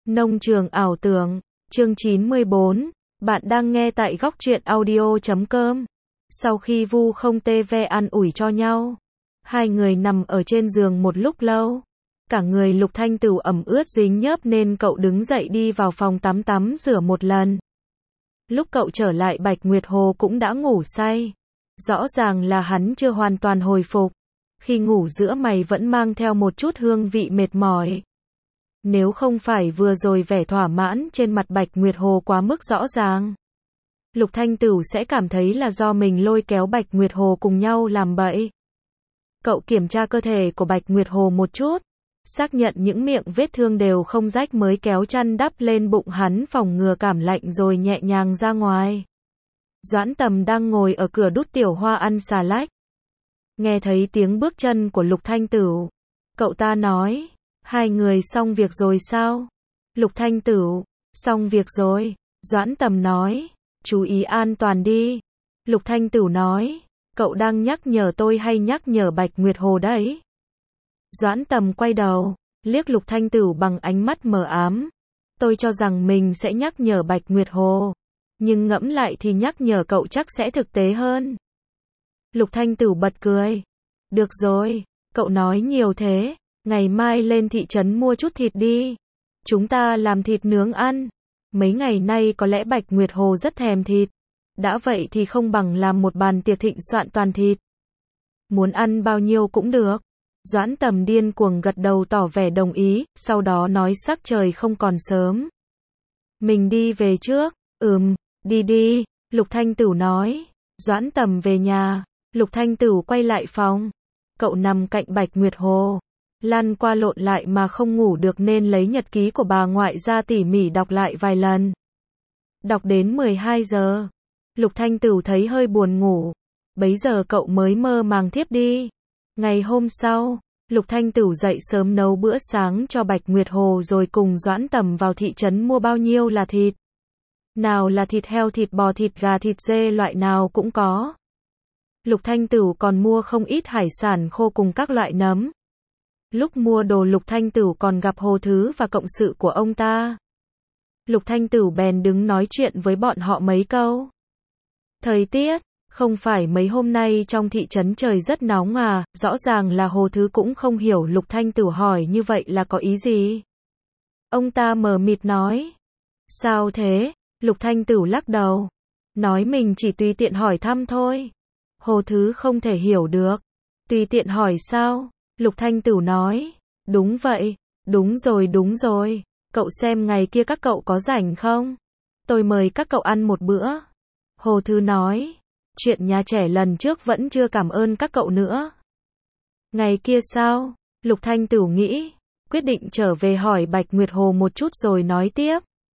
Nông trường ảo tưởng, chương 94, bạn đang nghe tại góc truyện audio.com. Sau khi Vu không tê ve an ủi cho nhau, hai người nằm ở trên giường một lúc lâu. Cả người Lục Thanh Tửu ẩm ướt dính nhớp nên cậu đứng dậy đi vào phòng tắm rửa một lần. Lúc cậu trở lại Bạch Nguyệt Hồ cũng đã ngủ say. Rõ ràng là hắn chưa hoàn toàn hồi phục. Khi ngủ giữa mày vẫn mang theo một chút hương vị mệt mỏi. Nếu không phải vừa rồi vẻ thỏa mãn trên mặt Bạch Nguyệt Hồ quá mức rõ ràng, Lục Thanh Tửu sẽ cảm thấy là do mình lôi kéo Bạch Nguyệt Hồ cùng nhau làm bậy. Cậu kiểm tra cơ thể của Bạch Nguyệt Hồ một chút, xác nhận những miệng vết thương đều không rách mới kéo chăn đắp lên bụng hắn phòng ngừa cảm lạnh rồi nhẹ nhàng ra ngoài. Doãn Tầm đang ngồi ở cửa đút Tiểu Hoa ăn xà lách. Nghe thấy tiếng bước chân của Lục Thanh Tửu, cậu ta nói, hai người xong việc rồi sao? Lục Thanh Tửu, xong việc rồi. Doãn Tầm nói, chú ý an toàn đi. Lục Thanh Tửu nói, cậu đang nhắc nhở tôi hay nhắc nhở Bạch Nguyệt Hồ đấy? Doãn Tầm quay đầu, liếc Lục Thanh Tửu bằng ánh mắt mờ ám. Tôi cho rằng mình sẽ nhắc nhở Bạch Nguyệt Hồ, nhưng ngẫm lại thì nhắc nhở cậu chắc sẽ thực tế hơn. Lục Thanh Tửu bật cười. Được rồi, cậu nói nhiều thế, ngày mai lên thị trấn mua chút thịt đi. Chúng ta làm thịt nướng ăn. Mấy ngày nay có lẽ Bạch Nguyệt Hồ rất thèm thịt. Đã vậy thì không bằng làm một bàn tiệc thịnh soạn toàn thịt. Muốn ăn bao nhiêu cũng được. Doãn Tầm điên cuồng gật đầu tỏ vẻ đồng ý, sau đó nói sắc trời không còn sớm. Mình đi về trước. Đi đi, Lục Thanh Tửu nói. Doãn Tầm về nhà. Lục Thanh Tửu quay lại phòng. Cậu nằm cạnh Bạch Nguyệt Hồ, lăn qua lộn lại mà không ngủ được nên lấy nhật ký của bà ngoại ra tỉ mỉ đọc lại vài lần. Đọc đến 12 giờ, Lục Thanh Tửu thấy hơi buồn ngủ. Bấy giờ cậu mới mơ màng thiếp đi. Ngày hôm sau, Lục Thanh Tửu dậy sớm nấu bữa sáng cho Bạch Nguyệt Hồ rồi cùng Doãn Tầm vào thị trấn mua bao nhiêu là thịt. Nào là thịt heo, thịt bò, thịt gà, thịt dê, loại nào cũng có. Lục Thanh Tửu còn mua không ít hải sản khô cùng các loại nấm. Lúc mua đồ Lục Thanh Tửu còn gặp Hồ Thứ và cộng sự của ông ta. Lục Thanh Tửu bèn đứng nói chuyện với bọn họ mấy câu. Thời tiết, không phải mấy hôm nay trong thị trấn trời rất nóng à? Rõ ràng là Hồ Thứ cũng không hiểu Lục Thanh Tửu hỏi như vậy là có ý gì. Ông ta mờ mịt nói. Sao thế? Lục Thanh Tửu lắc đầu. Nói mình chỉ tùy tiện hỏi thăm thôi. Hồ Thứ không thể hiểu được. Tùy tiện hỏi sao? Lục Thanh Tửu nói. Đúng vậy. Đúng rồi. Cậu xem ngày kia các cậu có rảnh không? Tôi mời các cậu ăn một bữa. Hồ Thứ nói. Chuyện nhà trẻ lần trước vẫn chưa cảm ơn các cậu nữa. Ngày kia sao? Lục Thanh Tửu nghĩ. Quyết định trở về hỏi Bạch Nguyệt Hồ một chút rồi nói tiếp.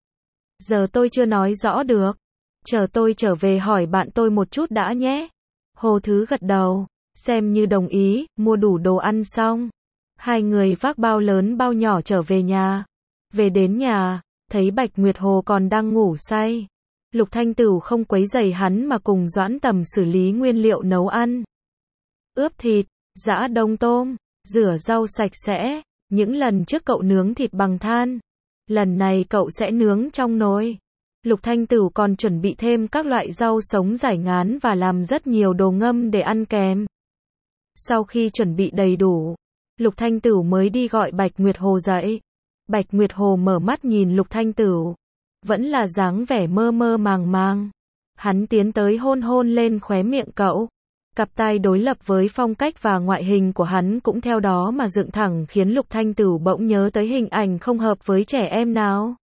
Giờ tôi chưa nói rõ được. Chờ tôi trở về hỏi bạn tôi một chút đã nhé. Hồ Thứ gật đầu, xem như đồng ý. Mua đủ đồ ăn xong, hai người vác bao lớn bao nhỏ trở về nhà. Về đến nhà, thấy Bạch Nguyệt Hồ còn đang ngủ say. Lục Thanh Tửu không quấy rầy hắn mà cùng Doãn Tầm xử lý nguyên liệu nấu ăn. Ướp thịt, giã đông tôm, rửa rau sạch sẽ. Những lần trước cậu nướng thịt bằng than, lần này cậu sẽ nướng trong nồi. Lục Thanh Tửu còn chuẩn bị thêm các loại rau sống rải ngán và làm rất nhiều đồ ngâm để ăn kèm. Sau khi chuẩn bị đầy đủ, Lục Thanh Tửu mới đi gọi Bạch Nguyệt Hồ dậy. Bạch Nguyệt Hồ mở mắt nhìn Lục Thanh Tửu, vẫn là dáng vẻ mơ mơ màng màng. Hắn tiến tới hôn lên khóe miệng cậu. Cặp tai đối lập với phong cách và ngoại hình của hắn cũng theo đó mà dựng thẳng khiến Lục Thanh Tửu bỗng nhớ tới hình ảnh không hợp với trẻ em nào.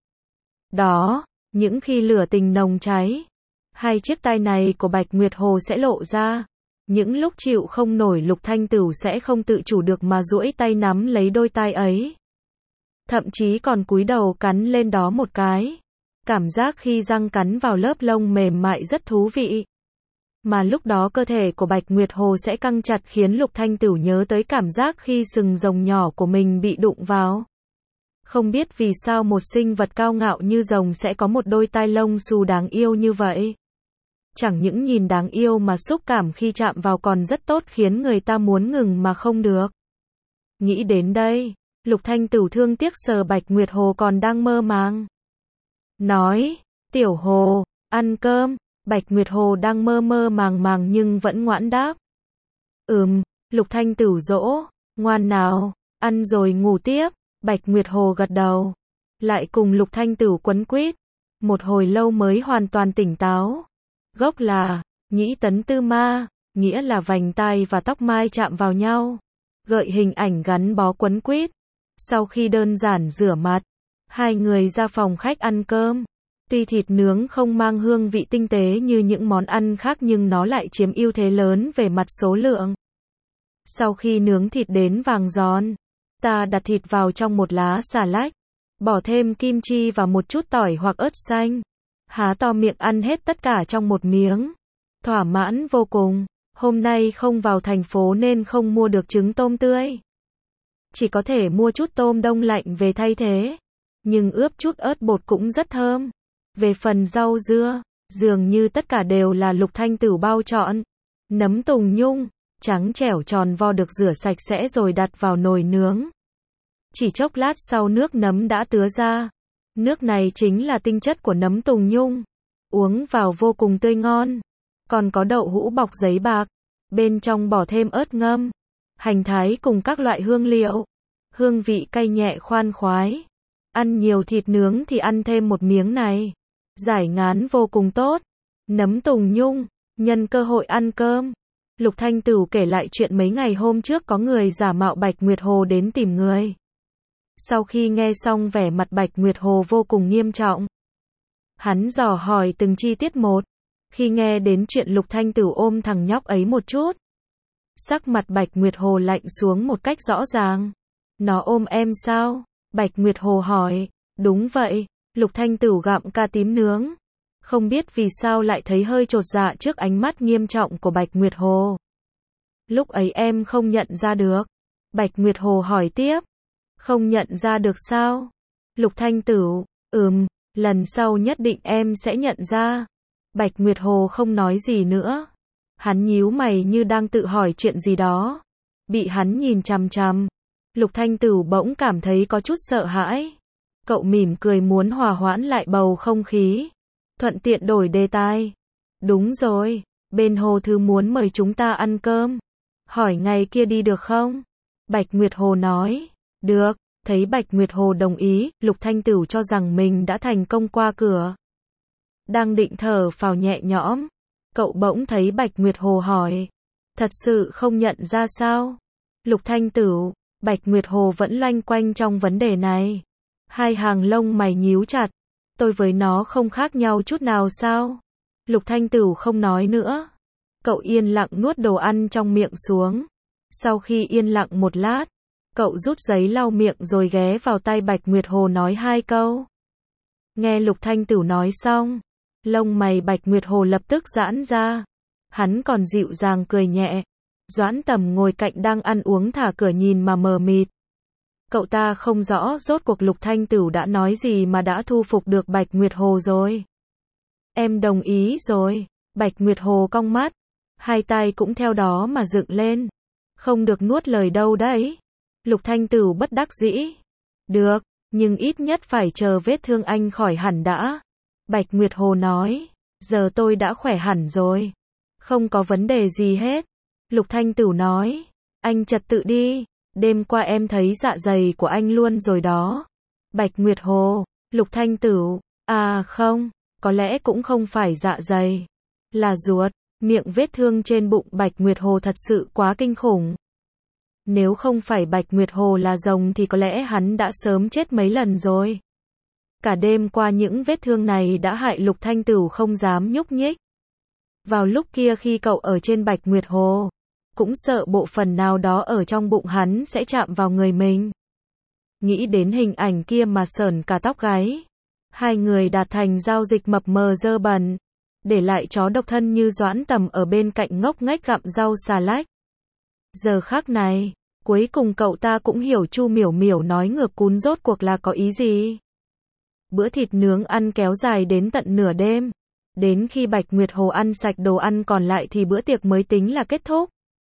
Đó, những khi lửa tình nồng cháy, hai chiếc tai này của Bạch Nguyệt Hồ sẽ lộ ra. Những lúc chịu không nổi Lục Thanh Tửu sẽ không tự chủ được mà duỗi tay nắm lấy đôi tai ấy. Thậm chí còn cúi đầu cắn lên đó một cái. Cảm giác khi răng cắn vào lớp lông mềm mại rất thú vị. Mà lúc đó cơ thể của Bạch Nguyệt Hồ sẽ căng chặt khiến Lục Thanh Tửu nhớ tới cảm giác khi sừng rồng nhỏ của mình bị đụng vào. Không biết vì sao một sinh vật cao ngạo như rồng sẽ có một đôi tai lông xù đáng yêu như vậy. Chẳng những nhìn đáng yêu mà xúc cảm khi chạm vào còn rất tốt khiến người ta muốn ngừng mà không được. Nghĩ đến đây, Lục Thanh Tửu thương tiếc sờ Bạch Nguyệt Hồ còn đang mơ màng. Nói, Tiểu Hồ, ăn cơm. Bạch Nguyệt Hồ đang mơ mơ màng màng nhưng vẫn ngoãn đáp. Lục Thanh Tửu dỗ, ngoan nào, ăn rồi ngủ tiếp. Bạch Nguyệt Hồ gật đầu. Lại cùng Lục Thanh Tửu quấn quýt. Một hồi lâu mới hoàn toàn tỉnh táo. Gốc là, nhĩ tấn tư ma, nghĩa là vành tai và tóc mai chạm vào nhau. Gợi hình ảnh gắn bó quấn quýt. Sau khi đơn giản rửa mặt, hai người ra phòng khách ăn cơm. Tuy thịt nướng không mang hương vị tinh tế như những món ăn khác nhưng nó lại chiếm ưu thế lớn về mặt số lượng. Sau khi nướng thịt đến vàng giòn, ta đặt thịt vào trong một lá xà lách, bỏ thêm kim chi và một chút tỏi hoặc ớt xanh. Há to miệng ăn hết tất cả trong một miếng. Thỏa mãn vô cùng. Hôm nay không vào thành phố nên không mua được trứng tôm tươi. Chỉ có thể mua chút tôm đông lạnh về thay thế. Nhưng ướp chút ớt bột cũng rất thơm. Về phần rau dưa, dường như tất cả đều là Lục Thanh Tửu bao chọn. Nấm tùng nhung, trắng trẻo tròn vo được rửa sạch sẽ rồi đặt vào nồi nướng. Chỉ chốc lát sau nước nấm đã ứa ra. Nước này chính là tinh chất của nấm tùng nhung. Uống vào vô cùng tươi ngon. Còn có đậu hũ bọc giấy bạc. Bên trong bỏ thêm ớt ngâm, hành thái cùng các loại hương liệu. Hương vị cay nhẹ khoan khoái. Ăn nhiều thịt nướng thì ăn thêm một miếng này. Giải ngán vô cùng tốt. Nấm tùng nhung, nhân cơ hội ăn cơm. Lục Thanh Tửu kể lại chuyện mấy ngày hôm trước có người giả mạo Bạch Nguyệt Hồ đến tìm người. Sau khi nghe xong vẻ mặt Bạch Nguyệt Hồ vô cùng nghiêm trọng. Hắn dò hỏi từng chi tiết một. Khi nghe đến chuyện Lục Thanh Tửu ôm thằng nhóc ấy một chút, sắc mặt Bạch Nguyệt Hồ lạnh xuống một cách rõ ràng. Nó ôm em sao? Bạch Nguyệt Hồ hỏi. Đúng vậy. Lục Thanh Tửu gặm cà tím nướng. Không biết vì sao lại thấy hơi chột dạ trước ánh mắt nghiêm trọng của Bạch Nguyệt Hồ. Lúc ấy em không nhận ra được. Bạch Nguyệt Hồ hỏi tiếp. Không nhận ra được sao? Lục Thanh Tửu. Lần sau nhất định em sẽ nhận ra. Bạch Nguyệt Hồ không nói gì nữa. Hắn nhíu mày như đang tự hỏi chuyện gì đó. Bị hắn nhìn chằm chằm. Lục Thanh Tửu bỗng cảm thấy có chút sợ hãi. Cậu mỉm cười muốn hòa hoãn lại bầu không khí. Thuận tiện đổi đề tài. Đúng rồi, bên Hồ Thư muốn mời chúng ta ăn cơm. Hỏi ngày kia đi được không? Bạch Nguyệt Hồ nói. Được. Thấy Bạch Nguyệt Hồ đồng ý, Lục Thanh Tửu cho rằng mình đã thành công qua cửa. Đang định thở phào nhẹ nhõm. Cậu bỗng thấy Bạch Nguyệt Hồ hỏi. Thật sự không nhận ra sao? Lục Thanh Tửu, Bạch Nguyệt Hồ vẫn loanh quanh trong vấn đề này. Hai hàng lông mày nhíu chặt. Tôi với nó không khác nhau chút nào sao? Lục Thanh Tửu không nói nữa. Cậu yên lặng nuốt đồ ăn trong miệng xuống. Sau khi yên lặng một lát, cậu rút giấy lau miệng rồi ghé vào tay Bạch Nguyệt Hồ nói hai câu. Nghe Lục Thanh Tửu nói xong, lông mày Bạch Nguyệt Hồ lập tức giãn ra. Hắn còn dịu dàng cười nhẹ. Doãn Tầm ngồi cạnh đang ăn uống thả cửa nhìn mà mờ mịt. Cậu ta không rõ rốt cuộc Lục Thanh Tửu đã nói gì mà đã thu phục được Bạch Nguyệt Hồ rồi. Em đồng ý rồi. Bạch Nguyệt Hồ cong mắt. Hai tay cũng theo đó mà dựng lên. Không được nuốt lời đâu đấy. Lục Thanh Tửu bất đắc dĩ. Được, nhưng ít nhất phải chờ vết thương anh khỏi hẳn đã. Bạch Nguyệt Hồ nói. Giờ tôi đã khỏe hẳn rồi. Không có vấn đề gì hết. Lục Thanh Tửu nói. Anh trật tự đi. Đêm qua em thấy dạ dày của anh luôn rồi đó. Bạch Nguyệt Hồ. Lục Thanh Tửu. À không, có lẽ cũng không phải dạ dày. Là ruột. Miệng vết thương trên bụng Bạch Nguyệt Hồ thật sự quá kinh khủng. Nếu không phải Bạch Nguyệt Hồ là rồng thì có lẽ hắn đã sớm chết mấy lần rồi. Cả đêm qua những vết thương này đã hại Lục Thanh Tửu không dám nhúc nhích. Vào lúc kia khi cậu ở trên Bạch Nguyệt Hồ, cũng sợ bộ phận nào đó ở trong bụng hắn sẽ chạm vào người mình. Nghĩ đến hình ảnh kia mà sởn cả tóc gáy. Hai người đạt thành giao dịch mập mờ dơ bẩn, để lại chó độc thân như Doãn Tầm ở bên cạnh ngốc nghếch gặm rau xà lách. Giờ khắc này, cuối cùng cậu ta cũng hiểu Chu Miểu Miểu nói ngược cún rốt cuộc là có ý gì. Bữa thịt nướng ăn kéo dài đến tận nửa đêm. Đến khi Bạch Nguyệt Hồ ăn sạch đồ ăn còn lại thì bữa tiệc mới tính là kết thúc.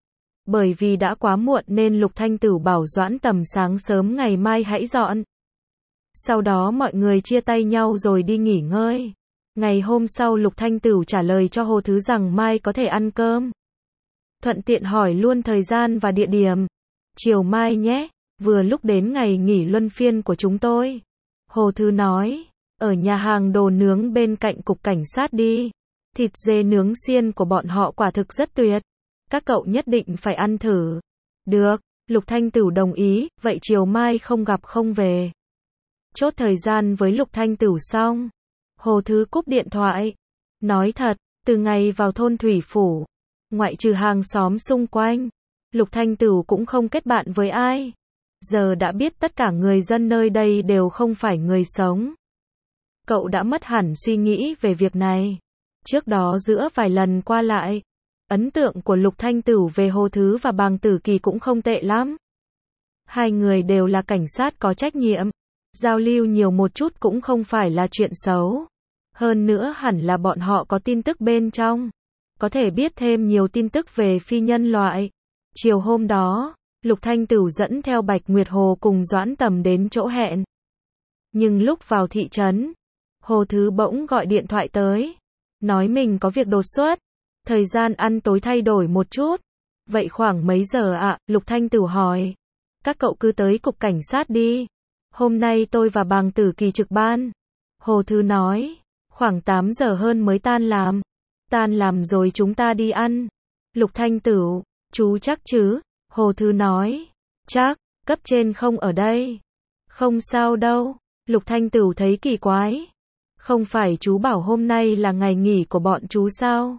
Bởi vì đã quá muộn nên Lục Thanh Tửu bảo Doãn Tầm sáng sớm ngày mai hãy dọn. Sau đó mọi người chia tay nhau rồi đi nghỉ ngơi. Ngày hôm sau Lục Thanh Tửu trả lời cho Hồ Thứ rằng mai có thể ăn cơm. Thuận tiện hỏi luôn thời gian và địa điểm. Chiều mai nhé, vừa lúc đến ngày nghỉ luân phiên của chúng tôi. Hồ Thứ nói, ở nhà hàng đồ nướng bên cạnh cục cảnh sát đi. Thịt dê nướng xiên của bọn họ quả thực rất tuyệt. Các cậu nhất định phải ăn thử. Được, Lục Thanh Tửu đồng ý, vậy chiều mai không gặp không về. Chốt thời gian với Lục Thanh Tửu xong. Hồ Thứ cúp điện thoại. Nói thật, từ ngày vào thôn Thủy Phủ, ngoại trừ hàng xóm xung quanh, Lục Thanh Tửu cũng không kết bạn với ai. Giờ đã biết tất cả người dân nơi đây đều không phải người sống. Cậu đã mất hẳn suy nghĩ về việc này. Trước đó giữa vài lần qua lại, ấn tượng của Lục Thanh Tửu về Hồ Thứ và Bàng Tử Kỳ cũng không tệ lắm. Hai người đều là cảnh sát có trách nhiệm. Giao lưu nhiều một chút cũng không phải là chuyện xấu. Hơn nữa hẳn là bọn họ có tin tức bên trong. Có thể biết thêm nhiều tin tức về phi nhân loại. Chiều hôm đó, Lục Thanh Tửu dẫn theo Bạch Nguyệt Hồ cùng Doãn Tầm đến chỗ hẹn. Nhưng lúc vào thị trấn, Hồ Thứ bỗng gọi điện thoại tới. Nói mình có việc đột xuất. Thời gian ăn tối thay đổi một chút. Vậy khoảng mấy giờ ạ? Lục Thanh Tửu hỏi. Các cậu cứ tới cục cảnh sát đi. Hôm nay tôi và Bàng Tử Kỳ trực ban. Hồ Thứ nói. Khoảng 8 giờ hơn mới tan làm. Tan làm rồi chúng ta đi ăn. Lục Thanh Tửu. Chú chắc chứ? Hồ Thứ nói. Chắc, cấp trên không ở đây. Không sao đâu. Lục Thanh Tửu thấy kỳ quái. Không phải chú bảo hôm nay là ngày nghỉ của bọn chú sao?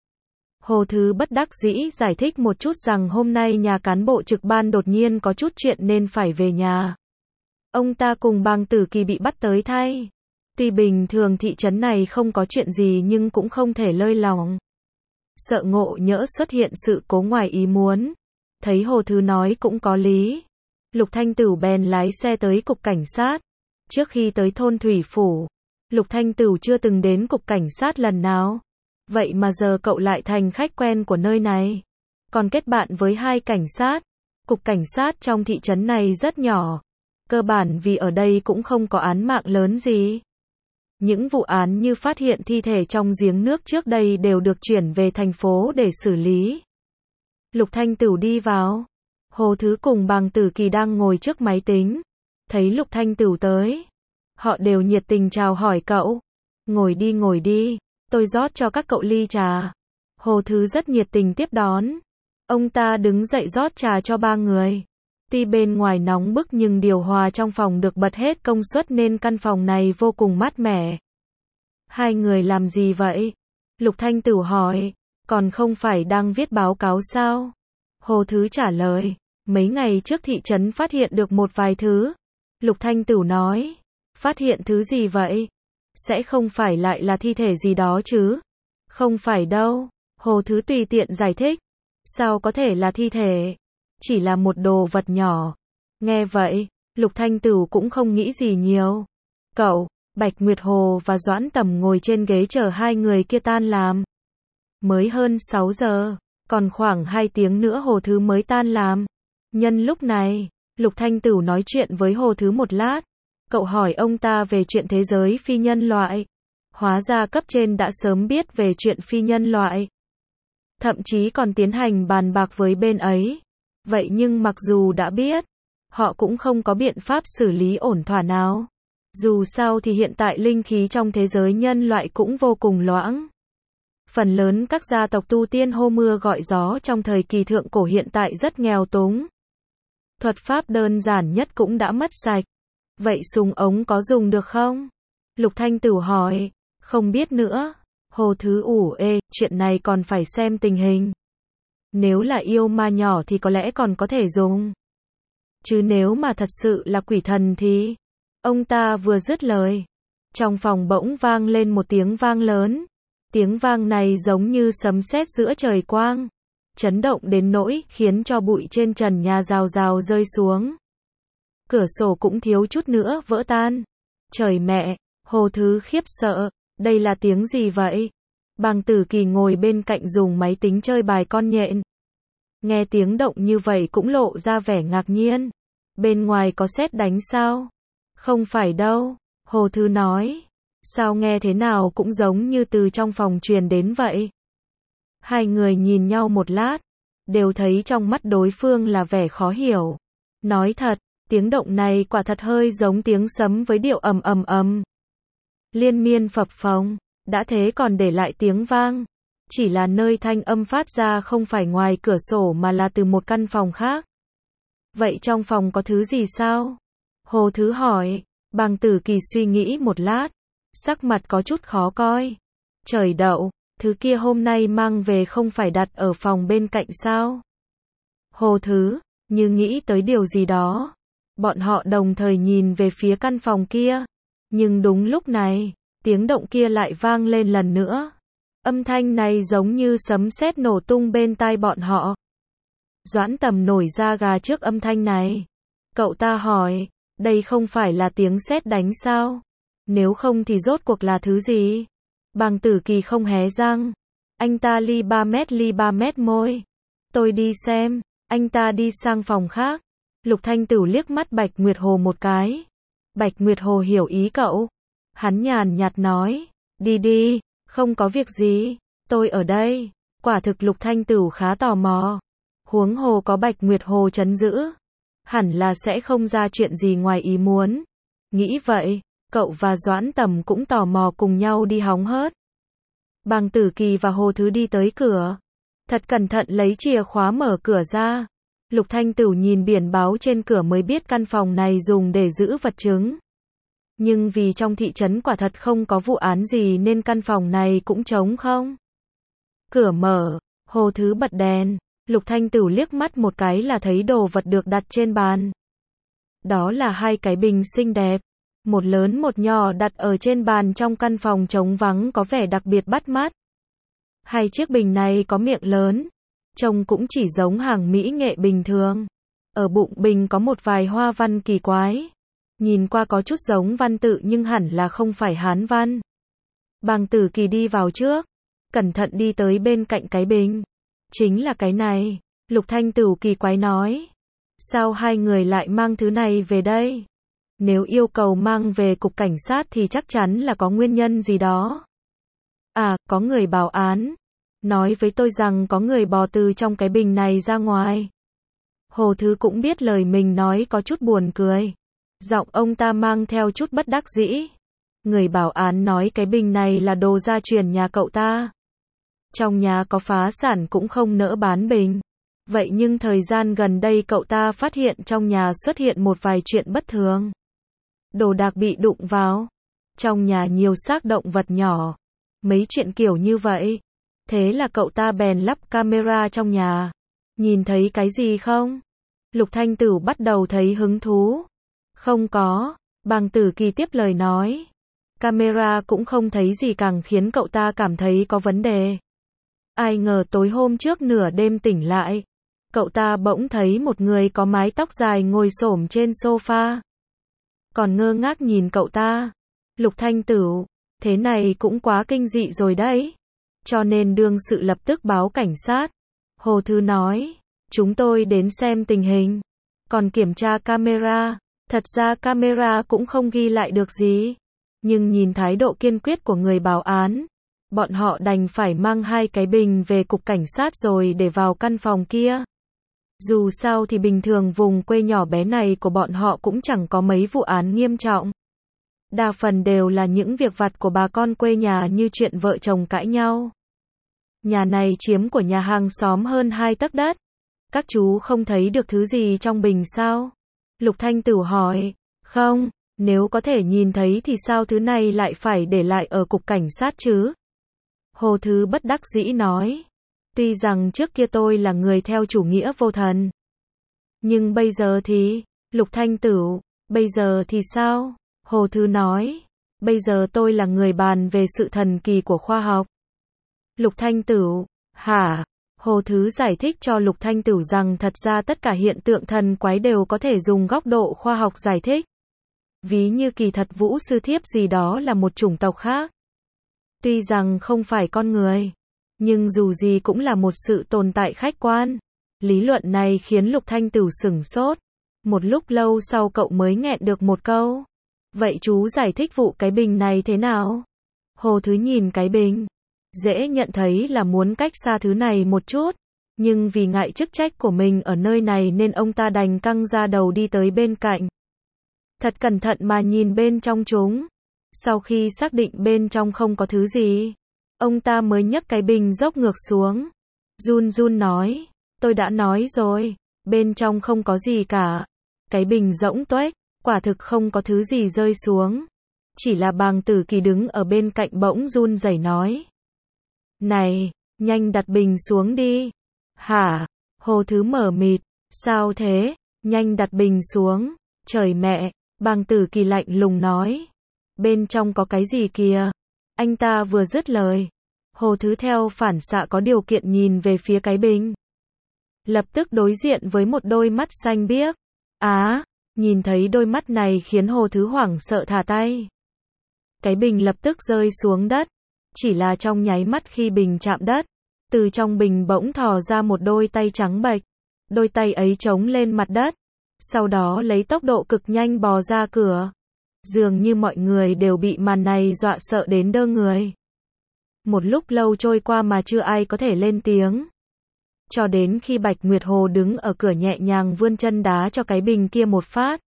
Hồ Thứ bất đắc dĩ giải thích một chút rằng hôm nay nhà cán bộ trực ban đột nhiên có chút chuyện nên phải về nhà. Ông ta cùng Bàng Tử Kỳ bị bắt tới thay. Tuy bình thường thị trấn này không có chuyện gì nhưng cũng không thể lơi lỏng. Sợ ngộ nhỡ xuất hiện sự cố ngoài ý muốn. Thấy Hồ Thứ nói cũng có lý. Lục Thanh Tửu bèn lái xe tới cục cảnh sát. Trước khi tới thôn Thủy Phủ, Lục Thanh Tửu chưa từng đến cục cảnh sát lần nào. Vậy mà giờ cậu lại thành khách quen của nơi này. Còn kết bạn với hai cảnh sát. Cục cảnh sát trong thị trấn này rất nhỏ. Cơ bản vì ở đây cũng không có án mạng lớn gì. Những vụ án như phát hiện thi thể trong giếng nước trước đây đều được chuyển về thành phố để xử lý. Lục Thanh Tửu đi vào. Hồ Thứ cùng Bàng Tử Kỳ đang ngồi trước máy tính. Thấy Lục Thanh Tửu tới. Họ đều nhiệt tình chào hỏi cậu. Ngồi đi, tôi rót cho các cậu ly trà. Hồ Thứ rất nhiệt tình tiếp đón. Ông ta đứng dậy rót trà cho ba người. Tuy bên ngoài nóng bức nhưng điều hòa trong phòng được bật hết công suất nên căn phòng này vô cùng mát mẻ. Hai người làm gì vậy? Lục Thanh Tửu hỏi. Còn không phải đang viết báo cáo sao? Hồ Thứ trả lời. Mấy ngày trước thị trấn phát hiện được một vài thứ. Lục Thanh Tửu nói. Phát hiện thứ gì vậy? Sẽ không phải lại là thi thể gì đó chứ? Không phải đâu. Hồ Thứ tùy tiện giải thích. Sao có thể là thi thể? Chỉ là một đồ vật nhỏ. Nghe vậy, Lục Thanh Tửu cũng không nghĩ gì nhiều. Cậu, Bạch Nguyệt Hồ và Doãn Tầm ngồi trên ghế chờ hai người kia tan làm. Mới hơn 6 giờ, còn khoảng 2 tiếng nữa Hồ Thứ mới tan làm. Nhân lúc này, Lục Thanh Tửu nói chuyện với Hồ Thứ một lát. Cậu hỏi ông ta về chuyện thế giới phi nhân loại. Hóa ra cấp trên đã sớm biết về chuyện phi nhân loại. Thậm chí còn tiến hành bàn bạc với bên ấy. Vậy nhưng mặc dù đã biết, họ cũng không có biện pháp xử lý ổn thỏa nào. Dù sao thì hiện tại linh khí trong thế giới nhân loại cũng vô cùng loãng. Phần lớn các gia tộc tu tiên hô mưa gọi gió trong thời kỳ thượng cổ hiện tại rất nghèo túng. Thuật pháp đơn giản nhất cũng đã mất sạch. Vậy súng ống có dùng được không? Lục Thanh Tửu hỏi. Không biết nữa. Hồ Thứ chuyện này còn phải xem tình hình. Nếu là yêu ma nhỏ thì có lẽ còn có thể dùng. Chứ nếu mà thật sự là quỷ thần thì... Ông ta vừa dứt lời. Trong phòng bỗng vang lên một tiếng vang lớn. Tiếng vang này giống như sấm sét giữa trời quang. Chấn động đến nỗi khiến cho bụi trên trần nhà rào rào rơi xuống. Cửa sổ cũng thiếu chút nữa vỡ tan. Trời mẹ, Hồ Thứ khiếp sợ. Đây là tiếng gì vậy? Bàng Tử Kỳ ngồi bên cạnh dùng máy tính chơi bài con nhện. nghe tiếng động như vậy cũng lộ ra vẻ ngạc nhiên. Bên ngoài có sét đánh sao? Không phải đâu, Hồ Thứ nói. Sao nghe thế nào cũng giống như từ trong phòng truyền đến vậy? Hai người nhìn nhau một lát, đều thấy trong mắt đối phương là vẻ khó hiểu. Nói thật, tiếng động này quả thật hơi giống tiếng sấm với điệu ầm ầm ầm. Liên miên phập phồng, đã thế còn để lại tiếng vang. Chỉ là nơi thanh âm phát ra không phải ngoài cửa sổ mà là từ một căn phòng khác. Vậy trong phòng có thứ gì sao? Hồ Thứ hỏi. Bàng Tử Kỳ suy nghĩ một lát, sắc mặt có chút khó coi. Trời đậu, thứ kia hôm nay mang về không phải đặt ở phòng bên cạnh sao? Hồ Thứ, như nghĩ tới điều gì đó. Bọn họ đồng thời nhìn về phía căn phòng kia. Nhưng đúng lúc này, tiếng động kia lại vang lên lần nữa. Âm thanh này giống như sấm sét nổ tung bên tai bọn họ. Doãn Tầm nổi da gà trước âm thanh này. Cậu ta hỏi, đây không phải là tiếng sét đánh sao? Nếu không thì rốt cuộc là thứ gì? Bàng Tử Kỳ không hé răng. Anh ta li 3 mét môi. Tôi đi xem. Anh ta đi sang phòng khác. Lục Thanh Tửu liếc mắt Bạch Nguyệt Hồ một cái. Bạch Nguyệt Hồ hiểu ý cậu. Hắn nhàn nhạt nói, đi đi, không có việc gì, tôi ở đây. Quả thực Lục Thanh Tửu khá tò mò. Huống hồ có Bạch Nguyệt Hồ trấn giữ, hẳn là sẽ không ra chuyện gì ngoài ý muốn. Nghĩ vậy, cậu và Doãn Tầm cũng tò mò cùng nhau đi hóng hớt. Bàng Tử Kỳ và Hồ Thứ đi tới cửa. Thật cẩn thận lấy chìa khóa mở cửa ra. Lục Thanh Tửu nhìn biển báo trên cửa mới biết căn phòng này dùng để giữ vật chứng. Nhưng vì trong thị trấn quả thật không có vụ án gì nên căn phòng này cũng trống không. Cửa mở, Hồ Thứ bật đèn. Lục Thanh Tửu liếc mắt một cái là thấy đồ vật được đặt trên bàn. Đó là hai cái bình xinh đẹp. Một lớn một nhỏ đặt ở trên bàn trong căn phòng trống vắng có vẻ đặc biệt bắt mắt. Hai chiếc bình này có miệng lớn. Trông cũng chỉ giống hàng mỹ nghệ bình thường. Ở bụng bình có một vài hoa văn kỳ quái. Nhìn qua có chút giống văn tự nhưng hẳn là không phải Hán văn. Bàng Tử Kỳ đi vào trước. Cẩn thận đi tới bên cạnh cái bình. Chính là cái này. Lục Thanh Tửu kỳ quái nói. Sao hai người lại mang thứ này về đây? Nếu yêu cầu mang về cục cảnh sát thì chắc chắn là có nguyên nhân gì đó. À, có người báo án. Nói với tôi rằng có người bò từ trong cái bình này ra ngoài. Hồ Thứ cũng biết lời mình nói có chút buồn cười. Giọng ông ta mang theo chút bất đắc dĩ. Người bảo án nói cái bình này là đồ gia truyền nhà cậu ta. Trong nhà có phá sản cũng không nỡ bán bình. Vậy nhưng thời gian gần đây cậu ta phát hiện trong nhà xuất hiện một vài chuyện bất thường. Đồ đạc bị đụng vào. Trong nhà nhiều xác động vật nhỏ. Mấy chuyện kiểu như vậy. Thế là cậu ta bèn lắp camera trong nhà. Nhìn thấy cái gì không? Lục Thanh Tửu bắt đầu thấy hứng thú. Không có. Bàng Tử Kỳ tiếp lời nói. Camera cũng không thấy gì càng khiến cậu ta cảm thấy có vấn đề. Ai ngờ tối hôm trước nửa đêm tỉnh lại. Cậu ta bỗng thấy một người có mái tóc dài ngồi xổm trên sofa. Còn ngơ ngác nhìn cậu ta. Lục Thanh Tửu, thế này cũng quá kinh dị rồi đấy. Cho nên đương sự lập tức báo cảnh sát. Hồ Thứ nói, chúng tôi đến xem tình hình. Còn kiểm tra camera. Thật ra camera cũng không ghi lại được gì. Nhưng nhìn thái độ kiên quyết của người báo án, bọn họ đành phải mang hai cái bình về cục cảnh sát rồi để vào căn phòng kia. Dù sao thì bình thường vùng quê nhỏ bé này của bọn họ cũng chẳng có mấy vụ án nghiêm trọng. Đa phần đều là những việc vặt của bà con quê nhà như chuyện vợ chồng cãi nhau. Nhà này chiếm của nhà hàng xóm hơn 2 tấc đất. Các chú không thấy được thứ gì trong bình sao? Lục Thanh Tửu hỏi. Không, nếu có thể nhìn thấy thì sao thứ này lại phải để lại ở cục cảnh sát chứ? Hồ Thứ bất đắc dĩ nói. Tuy rằng trước kia tôi là người theo chủ nghĩa vô thần. Nhưng bây giờ thì, Lục Thanh Tửu, bây giờ thì sao? Hồ Thứ nói. Bây giờ tôi là người bàn về sự thần kỳ của khoa học. Lục Thanh Tửu, hả? Hồ Thứ giải thích cho Lục Thanh Tửu rằng thật ra tất cả hiện tượng thần quái đều có thể dùng góc độ khoa học giải thích. Ví như kỳ thật Vũ Sư Thiếp gì đó là một chủng tộc khác. Tuy rằng không phải con người, nhưng dù gì cũng là một sự tồn tại khách quan. Lý luận này khiến Lục Thanh Tửu sửng sốt. Một lúc lâu sau cậu mới nghẹn được một câu. Vậy chú giải thích vụ cái bình này thế nào? Hồ Thứ nhìn cái bình. Dễ nhận thấy là muốn cách xa thứ này một chút. Nhưng vì ngại chức trách của mình ở nơi này nên ông ta đành căng ra đầu đi tới bên cạnh. Thật cẩn thận mà nhìn bên trong chúng. Sau khi xác định bên trong không có thứ gì, ông ta mới nhấc cái bình dốc ngược xuống. Run run nói, tôi đã nói rồi, bên trong không có gì cả. Cái bình rỗng tuếch, quả thực không có thứ gì rơi xuống. Chỉ là Bàng Tử Kỳ đứng ở bên cạnh bỗng run rẩy nói. Này, nhanh đặt bình xuống đi. Hả? Hồ Thứ mở mịt. Sao thế? Nhanh đặt bình xuống. Trời mẹ, Bàng Tử Kỳ lạnh lùng nói. Bên trong có cái gì kìa? Anh ta vừa dứt lời. Hồ Thứ theo phản xạ có điều kiện nhìn về phía cái bình. Lập tức đối diện với một đôi mắt xanh biếc. Nhìn thấy đôi mắt này khiến Hồ Thứ hoảng sợ thả tay. Cái bình lập tức rơi xuống đất. Chỉ là trong nháy mắt khi bình chạm đất, từ trong bình bỗng thò ra một đôi tay trắng bệch. Đôi tay ấy chống lên mặt đất. Sau đó lấy tốc độ cực nhanh bò ra cửa. Dường như mọi người đều bị màn này dọa sợ đến đơ người. Một lúc lâu trôi qua mà chưa ai có thể lên tiếng. Cho đến khi Bạch Nguyệt Hồ đứng ở cửa nhẹ nhàng vươn chân đá cho cái bình kia một phát.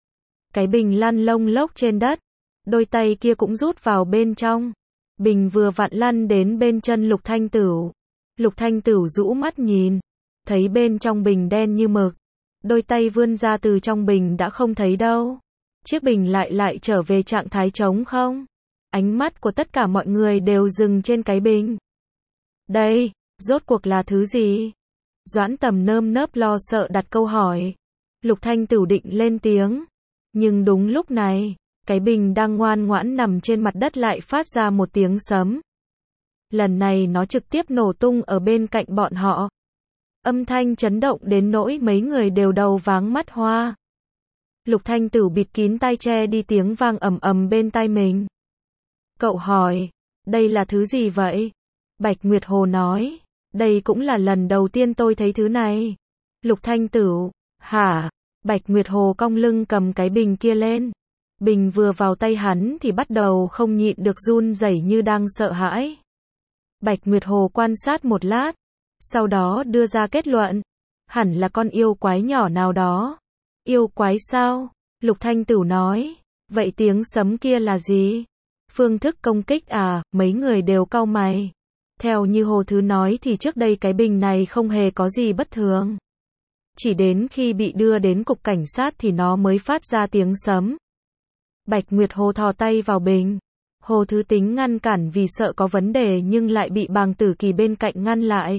Cái bình lăn lông lốc trên đất. Đôi tay kia cũng rút vào bên trong. Bình vừa vặn lăn đến bên chân Lục Thanh Tửu. Lục Thanh Tửu rũ mắt nhìn. Thấy bên trong bình đen như mực. Đôi tay vươn ra từ trong bình đã không thấy đâu. Chiếc bình lại trở về trạng thái trống không. Ánh mắt của tất cả mọi người đều dừng trên cái bình. Đây, rốt cuộc là thứ gì? Doãn Tầm nơm nớp lo sợ đặt câu hỏi. Lục Thanh Tửu định lên tiếng. Nhưng đúng lúc này, cái bình đang ngoan ngoãn nằm trên mặt đất lại phát ra một tiếng sấm. Lần này nó trực tiếp nổ tung ở bên cạnh bọn họ. Âm thanh chấn động đến nỗi mấy người đều đầu váng mắt hoa. Lục Thanh Tửu bịt kín tai che đi tiếng vang ầm ầm bên tai mình. Cậu hỏi, đây là thứ gì vậy? Bạch Nguyệt Hồ nói, đây cũng là lần đầu tiên tôi thấy thứ này. Lục Thanh Tửu, hả? Bạch Nguyệt Hồ cong lưng cầm cái bình kia lên. Bình vừa vào tay hắn thì bắt đầu không nhịn được run rẩy như đang sợ hãi. Bạch Nguyệt Hồ quan sát một lát, sau đó đưa ra kết luận, hẳn là con yêu quái nhỏ nào đó. Yêu quái sao? Lục Thanh Tửu nói, vậy tiếng sấm kia là gì? Phương thức công kích à? Mấy người đều cau mày. Theo như Hồ Thứ nói thì trước đây cái bình này không hề có gì bất thường. Chỉ đến khi bị đưa đến cục cảnh sát thì nó mới phát ra tiếng sấm. Bạch Nguyệt Hồ thò tay vào bình. Hồ Thứ tính ngăn cản vì sợ có vấn đề nhưng lại bị Bàng Tử Kỳ bên cạnh ngăn lại.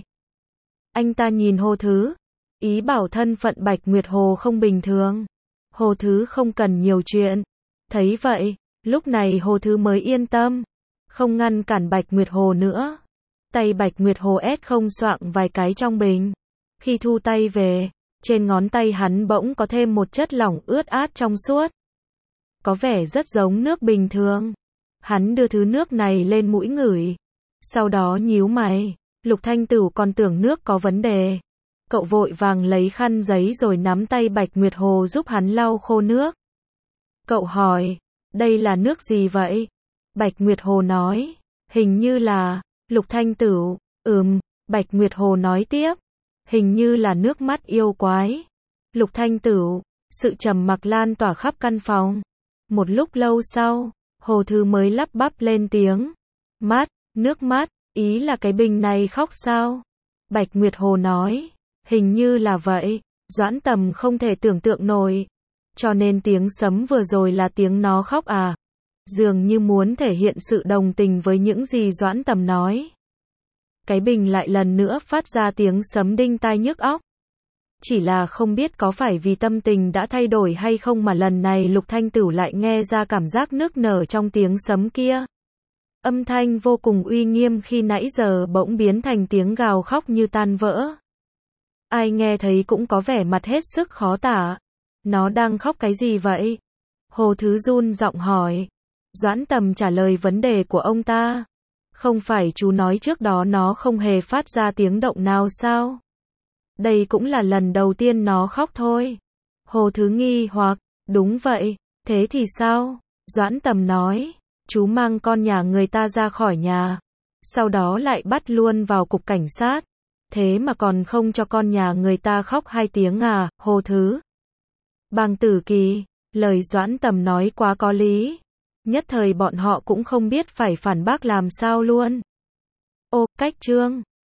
Anh ta nhìn Hồ Thứ, ý bảo thân phận Bạch Nguyệt Hồ không bình thường. Hồ Thứ không cần nhiều chuyện. Thấy vậy, lúc này Hồ Thứ mới yên tâm, không ngăn cản Bạch Nguyệt Hồ nữa. Tay Bạch Nguyệt Hồ không xoạng vài cái trong bình. Khi thu tay về, trên ngón tay hắn bỗng có thêm một chất lỏng ướt át trong suốt. Có vẻ rất giống nước bình thường. Hắn đưa thứ nước này lên mũi ngửi. Sau đó nhíu mày. Lục Thanh Tửu còn tưởng nước có vấn đề. Cậu vội vàng lấy khăn giấy rồi nắm tay Bạch Nguyệt Hồ giúp hắn lau khô nước. Cậu hỏi, đây là nước gì vậy? Bạch Nguyệt Hồ nói, hình như là, Lục Thanh Tửu, Bạch Nguyệt Hồ nói tiếp, hình như là nước mắt yêu quái. Lục Thanh Tửu, sự trầm mặc lan tỏa khắp căn phòng. Một lúc lâu sau, Hồ Thứ mới lắp bắp lên tiếng. Nước mắt, ý là cái bình này khóc sao? Bạch Nguyệt Hồ nói, hình như là vậy. Doãn Tầm không thể tưởng tượng nổi. Cho nên tiếng sấm vừa rồi là tiếng nó khóc à? Dường như muốn thể hiện sự đồng tình với những gì Doãn Tầm nói. Cái bình lại lần nữa phát ra tiếng sấm đinh tai nhức óc. Chỉ là không biết có phải vì tâm tình đã thay đổi hay không mà lần này Lục Thanh Tửu lại nghe ra cảm giác nức nở trong tiếng sấm kia. Âm thanh vô cùng uy nghiêm khi nãy giờ bỗng biến thành tiếng gào khóc như tan vỡ. Ai nghe thấy cũng có vẻ mặt hết sức khó tả. Nó đang khóc cái gì vậy? Hồ Thứ run giọng hỏi. Doãn Tầm trả lời vấn đề của ông ta. Không phải chú nói trước đó nó không hề phát ra tiếng động nào sao? Đây cũng là lần đầu tiên nó khóc thôi. Hồ Thứ nghi hoặc, đúng vậy, thế thì sao? Doãn Tầm nói, chú mang con nhà người ta ra khỏi nhà, sau đó lại bắt luôn vào cục cảnh sát. Thế mà còn không cho con nhà người ta khóc 2 tiếng à, Hồ Thứ. Bàng Tử Kỳ, lời Doãn Tầm nói quá có lý. Nhất thời bọn họ cũng không biết phải phản bác làm sao luôn. Ô, cách Trương.